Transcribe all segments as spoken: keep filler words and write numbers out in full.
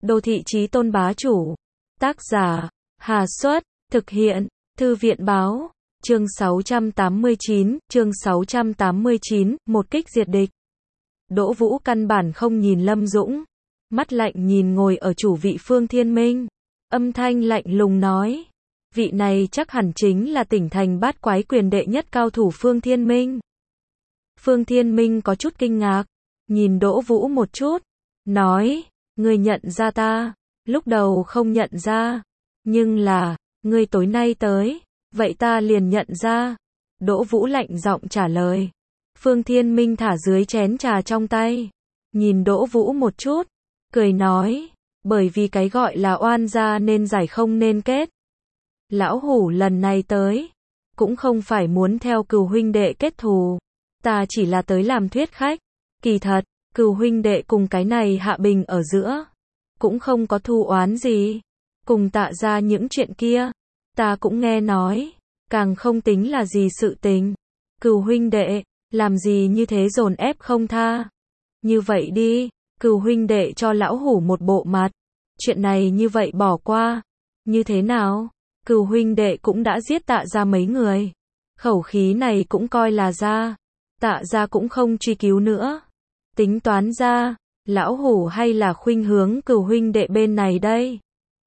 Đô thị chí tôn bá chủ. Tác giả, Hà Xuất, thực hiện, Thư viện báo, chương sáu trăm tám mươi chín, chương sáu trăm tám mươi chín, một kích diệt địch. Đỗ Vũ căn bản không nhìn Lâm Dũng, mắt lạnh nhìn ngồi ở chủ vị Phương Thiên Minh, âm thanh lạnh lùng nói, vị này chắc hẳn chính là tỉnh thành bát quái quyền đệ nhất cao thủ Phương Thiên Minh. Phương Thiên Minh có chút kinh ngạc, nhìn Đỗ Vũ một chút, nói, ngươi nhận ra ta, lúc đầu không nhận ra, nhưng là, ngươi tối nay tới, vậy ta liền nhận ra. Đỗ Vũ lạnh giọng trả lời. Phương Thiên Minh thả dưới chén trà trong tay, nhìn Đỗ Vũ một chút, cười nói, bởi vì cái gọi là oan gia nên giải không nên kết. Lão hủ lần này tới, cũng không phải muốn theo Cừu huynh đệ kết thù, ta chỉ là tới làm thuyết khách. Kỳ thật, Cừu huynh đệ cùng cái này Hạ Bình ở giữa, cũng không có thù oán gì. Cùng Tạ gia những chuyện kia, ta cũng nghe nói, càng không tính là gì sự tình. Cừu huynh đệ, làm gì như thế dồn ép không tha. Như vậy đi, Cừu huynh đệ cho lão hủ một bộ mặt, chuyện này như vậy bỏ qua, như thế nào? Cừu huynh đệ cũng đã giết Tạ gia mấy người, khẩu khí này cũng coi là ra, Tạ gia cũng không truy cứu nữa. Tính toán ra, lão hủ hay là khuynh hướng Cừu huynh đệ bên này đây.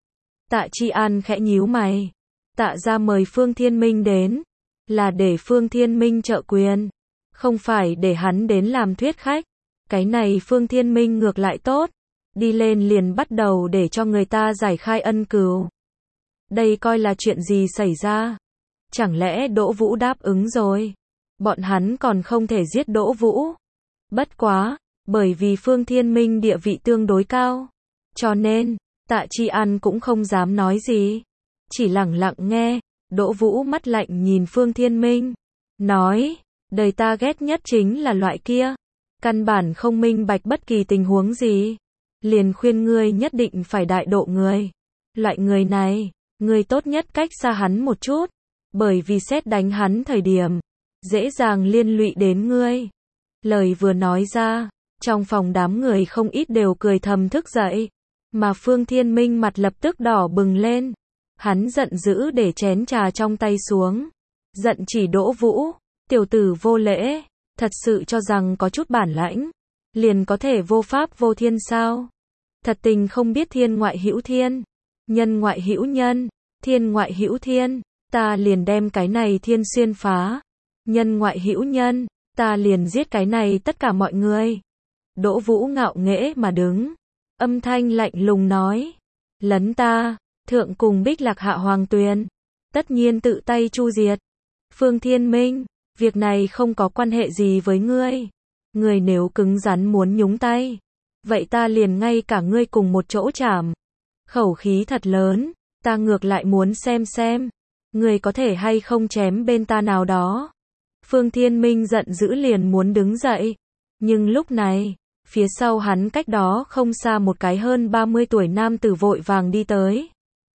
Tạ Chi An khẽ nhíu mày, Tạ gia mời Phương Thiên Minh đến, là để Phương Thiên Minh trợ quyền, không phải để hắn đến làm thuyết khách. Cái này Phương Thiên Minh ngược lại tốt, đi lên liền bắt đầu để cho người ta giải khai ân cừu. Đây coi là chuyện gì xảy ra? Chẳng lẽ Đỗ Vũ đáp ứng rồi? Bọn hắn còn không thể giết Đỗ Vũ. Bất quá, bởi vì Phương Thiên Minh địa vị tương đối cao, cho nên, Tạ Chi An cũng không dám nói gì, chỉ lẳng lặng nghe. Đỗ Vũ mắt lạnh nhìn Phương Thiên Minh, nói, đời ta ghét nhất chính là loại kia, căn bản không minh bạch bất kỳ tình huống gì, liền khuyên ngươi nhất định phải đại độ người. Loại người này, ngươi tốt nhất cách xa hắn một chút, bởi vì xét đánh hắn thời điểm, dễ dàng liên lụy đến ngươi. Lời vừa nói ra, trong phòng đám người không ít đều cười thầm thức dậy, mà Phương Thiên Minh mặt lập tức đỏ bừng lên. Hắn giận dữ để chén trà trong tay xuống, giận chỉ Đỗ Vũ, tiểu tử vô lễ, thật sự cho rằng có chút bản lãnh, liền có thể vô pháp vô thiên sao? Thật tình không biết thiên ngoại hữu thiên, nhân ngoại hữu nhân, thiên ngoại hữu thiên, ta liền đem cái này thiên xuyên phá, nhân ngoại hữu nhân, ta liền giết cái này tất cả mọi người. Đỗ Vũ ngạo nghễ mà đứng, âm thanh lạnh lùng nói, lấn ta, thượng cùng Bích Lạc hạ hoàng tuyền, tất nhiên tự tay chu diệt. Phương Thiên Minh, việc này không có quan hệ gì với ngươi. Ngươi nếu cứng rắn muốn nhúng tay, vậy ta liền ngay cả ngươi cùng một chỗ chảm. Khẩu khí thật lớn, ta ngược lại muốn xem xem, ngươi có thể hay không chém bên ta nào đó. Phương Thiên Minh giận dữ liền muốn đứng dậy, nhưng lúc này, phía sau hắn cách đó không xa một cái hơn ba mươi tuổi nam tử vội vàng đi tới.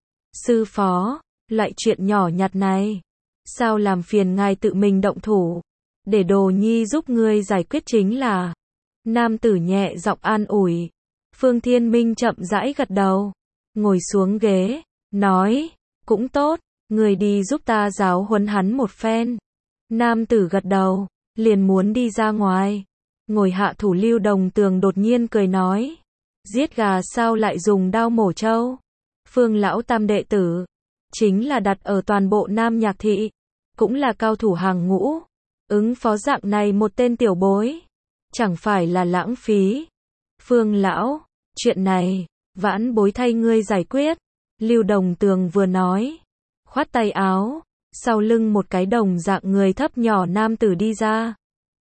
Sư phó, loại chuyện nhỏ nhặt này, sao làm phiền ngài tự mình động thủ, để Đồ Nhi giúp ngươi giải quyết chính là. Nam tử nhẹ giọng an ủi. Phương Thiên Minh chậm rãi gật đầu, ngồi xuống ghế, nói, cũng tốt, ngươi đi giúp ta giáo huấn hắn một phen. Nam tử gật đầu, liền muốn đi ra ngoài. Ngồi hạ thủ Lưu Đồng Tường đột nhiên cười nói, giết gà sao lại dùng đao mổ trâu? Phương lão tam đệ tử, chính là đặt ở toàn bộ Nam Nhạc Thị, cũng là cao thủ hàng ngũ, ứng phó dạng này một tên tiểu bối, chẳng phải là lãng phí. Phương lão, chuyện này, vãn bối thay ngươi giải quyết. Lưu Đồng Tường vừa nói, khoát tay áo, sau lưng một cái đồng dạng người thấp nhỏ nam tử đi ra.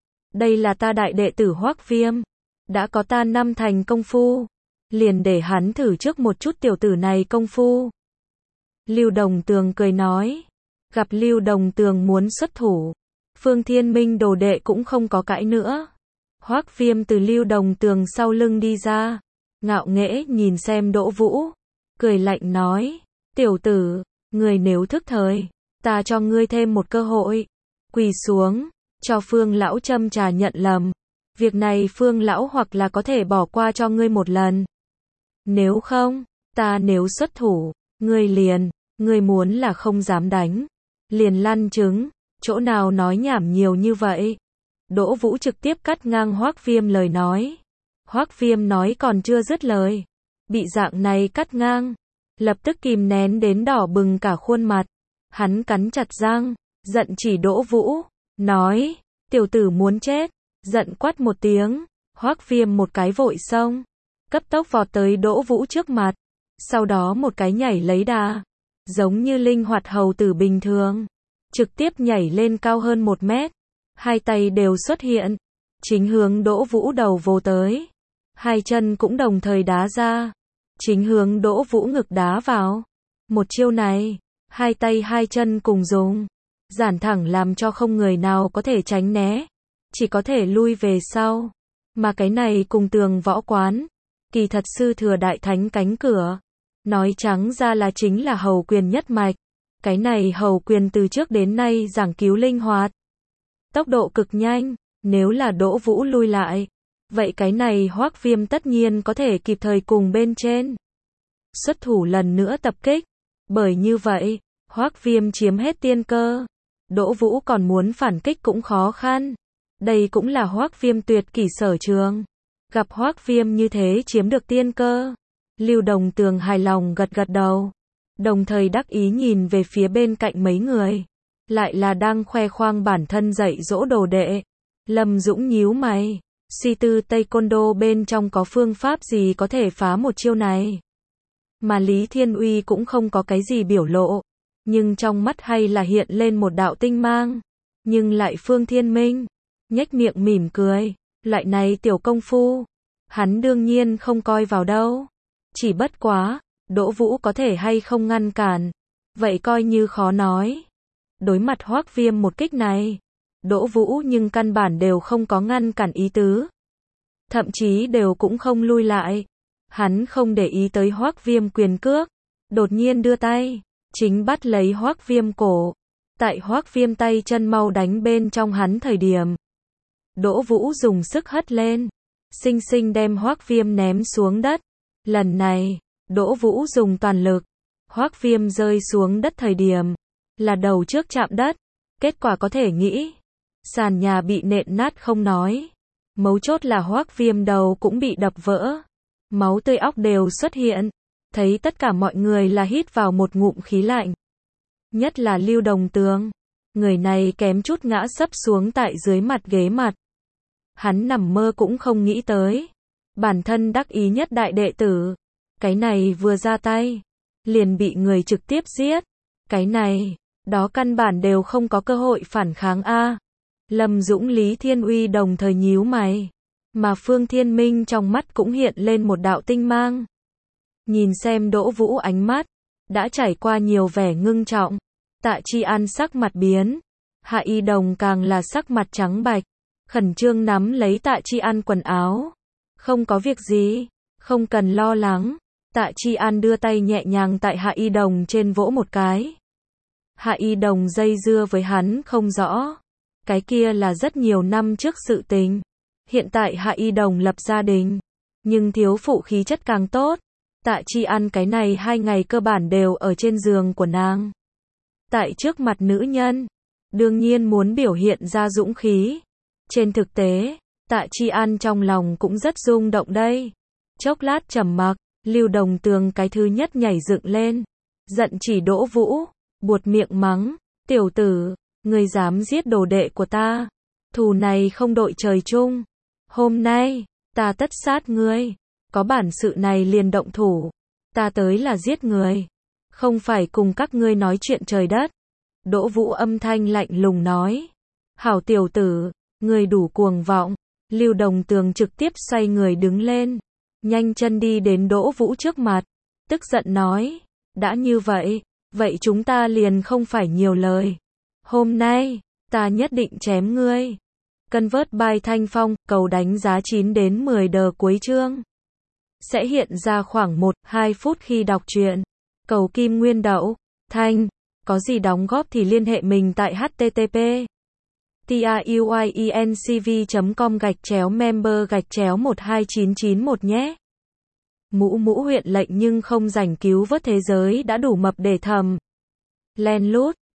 Đây là ta đại đệ tử Hoắc Viêm, đã có ta năm thành công phu, liền để hắn thử trước một chút tiểu tử này công phu. Lưu Đồng Tường cười nói, gặp Lưu Đồng Tường muốn xuất thủ, Phương Thiên Minh đồ đệ cũng không có cãi nữa. Hoắc Viêm từ Lưu Đồng Tường sau lưng đi ra, ngạo nghễ nhìn xem Đỗ Vũ, cười lạnh nói, tiểu tử, người nếu thức thời, ta cho ngươi thêm một cơ hội, quỳ xuống, cho Phương lão châm trà nhận lầm. Việc này Phương lão hoặc là có thể bỏ qua cho ngươi một lần, Nếu không, ta nếu xuất thủ, ngươi liền, ngươi muốn là không dám đánh, liền lăn trứng, chỗ nào nói nhảm nhiều như vậy. Đỗ Vũ trực tiếp cắt ngang Hoắc Viêm lời nói. Hoắc Viêm nói còn chưa dứt lời, bị dạng này cắt ngang, lập tức kìm nén đến đỏ bừng cả khuôn mặt. Hắn cắn chặt răng, giận chỉ Đỗ Vũ, nói, tiểu tử muốn chết, giận quát một tiếng, Hoắc Viêm một cái vội xông, cấp tốc vọt tới Đỗ Vũ trước mặt, sau đó một cái nhảy lấy đà, giống như linh hoạt hầu tử bình thường, trực tiếp nhảy lên cao hơn một mét, hai tay đều xuất hiện, chính hướng Đỗ Vũ đầu vồ tới, hai chân cũng đồng thời đá ra, chính hướng Đỗ Vũ ngực đá vào. Một chiêu này, hai tay hai chân cùng dùng, giản thẳng làm cho không người nào có thể tránh né, chỉ có thể lui về sau. Mà cái này cùng Tường Võ Quán, kỳ thật sư thừa đại thánh cánh cửa, nói trắng ra là chính là hầu quyền nhất mạch. Cái này hầu quyền từ trước đến nay giảng cứu linh hoạt, tốc độ cực nhanh, nếu là Đỗ Vũ lui lại, vậy cái này Hoắc Viêm tất nhiên có thể kịp thời cùng bên trên xuất thủ lần nữa tập kích. Bởi như vậy, Hoắc Viêm chiếm hết tiên cơ, Đỗ Vũ còn muốn phản kích cũng khó khăn. Đây cũng là Hoắc Viêm tuyệt kỷ sở trường. Gặp Hoắc Viêm như thế chiếm được tiên cơ, Lưu Đồng Tường hài lòng gật gật đầu, đồng thời đắc ý nhìn về phía bên cạnh mấy người, lại là đang khoe khoang bản thân dạy dỗ đồ đệ. Lâm Dũng nhíu mày, suy tư Taekwondo bên trong có phương pháp gì có thể phá một chiêu này. Mà Lý Thiên Uy cũng không có cái gì biểu lộ, nhưng trong mắt hay là hiện lên một đạo tinh mang. Nhưng lại Phương Thiên Minh, nhếch miệng mỉm cười, loại này tiểu công phu, hắn đương nhiên không coi vào đâu. Chỉ bất quá, Đỗ Vũ có thể hay không ngăn cản, vậy coi như khó nói. Đối mặt Hoắc Viêm một kích này, Đỗ Vũ nhưng căn bản đều không có ngăn cản ý tứ, thậm chí đều cũng không lui lại. Hắn không để ý tới Hoắc Viêm quyền cước, đột nhiên đưa tay, chính bắt lấy Hoắc Viêm cổ. Tại Hoắc Viêm tay chân mau đánh bên trong hắn thời điểm, Đỗ Vũ dùng sức hất lên, xinh xinh đem Hoắc Viêm ném xuống đất. Lần này, Đỗ Vũ dùng toàn lực, Hoắc Viêm rơi xuống đất thời điểm, là đầu trước chạm đất, kết quả có thể nghĩ, sàn nhà bị nện nát không nói, mấu chốt là Hoắc Viêm đầu cũng bị đập vỡ, máu tươi óc đều xuất hiện, thấy tất cả mọi người là hít vào một ngụm khí lạnh. Nhất là Lưu Đồng Tường, người này kém chút ngã sấp xuống tại dưới mặt ghế mặt. Hắn nằm mơ cũng không nghĩ tới, bản thân đắc ý nhất đại đệ tử, cái này vừa ra tay, liền bị người trực tiếp giết. Cái này, đó căn bản đều không có cơ hội phản kháng a. Lâm Dũng Lý Thiên Uy đồng thời nhíu mày, mà Phương Thiên Minh trong mắt cũng hiện lên một đạo tinh mang. Nhìn xem Đỗ Vũ ánh mắt, đã trải qua nhiều vẻ ngưng trọng. Tạ Chi An sắc mặt biến, Hạ Y Đồng càng là sắc mặt trắng bạch, khẩn trương nắm lấy Tạ Chi An quần áo. Không có việc gì, không cần lo lắng. Tạ Chi An đưa tay nhẹ nhàng tại Hạ Y Đồng trên vỗ một cái. Hạ Y Đồng dây dưa với hắn không rõ, cái kia là rất nhiều năm trước sự tình. Hiện tại Hạ Y Đồng lập gia đình, nhưng thiếu phụ khí chất càng tốt. Tạ Chi An cái này hai ngày cơ bản đều ở trên giường của nàng. Tại trước mặt nữ nhân, đương nhiên muốn biểu hiện ra dũng khí. Trên thực tế, Tạ Chi An trong lòng cũng rất rung động đây. Chốc lát trầm mặc, Lưu Đồng Tường cái thứ nhất nhảy dựng lên, giận chỉ Đỗ Vũ, buột miệng mắng, tiểu tử, ngươi dám giết đồ đệ của ta, thù này không đội trời chung, hôm nay, ta tất sát ngươi, có bản sự này liền động thủ, ta tới là giết người, không phải cùng các ngươi nói chuyện trời đất. Đỗ Vũ âm thanh lạnh lùng nói, hảo tiểu tử, ngươi đủ cuồng vọng. Lưu Đồng Tường trực tiếp xoay người đứng lên, nhanh chân đi đến Đỗ Vũ trước mặt, tức giận nói, đã như vậy, vậy chúng ta liền không phải nhiều lời. Hôm nay, ta nhất định chém ngươi. Convert by Thanh Phong, cầu đánh giá chín đến mười đờ cuối chương. Sẽ hiện ra khoảng một đến hai phút khi đọc truyện. Cầu Kim Nguyên Đậu, Thanh, có gì đóng góp thì liên hệ mình tại http truyencv chấm com gạch chéo member gạch chéo một hai chín chín một nhé. Mũ mũ huyện lệnh nhưng không giành cứu vớt thế giới đã đủ mập để thầm. Len lút.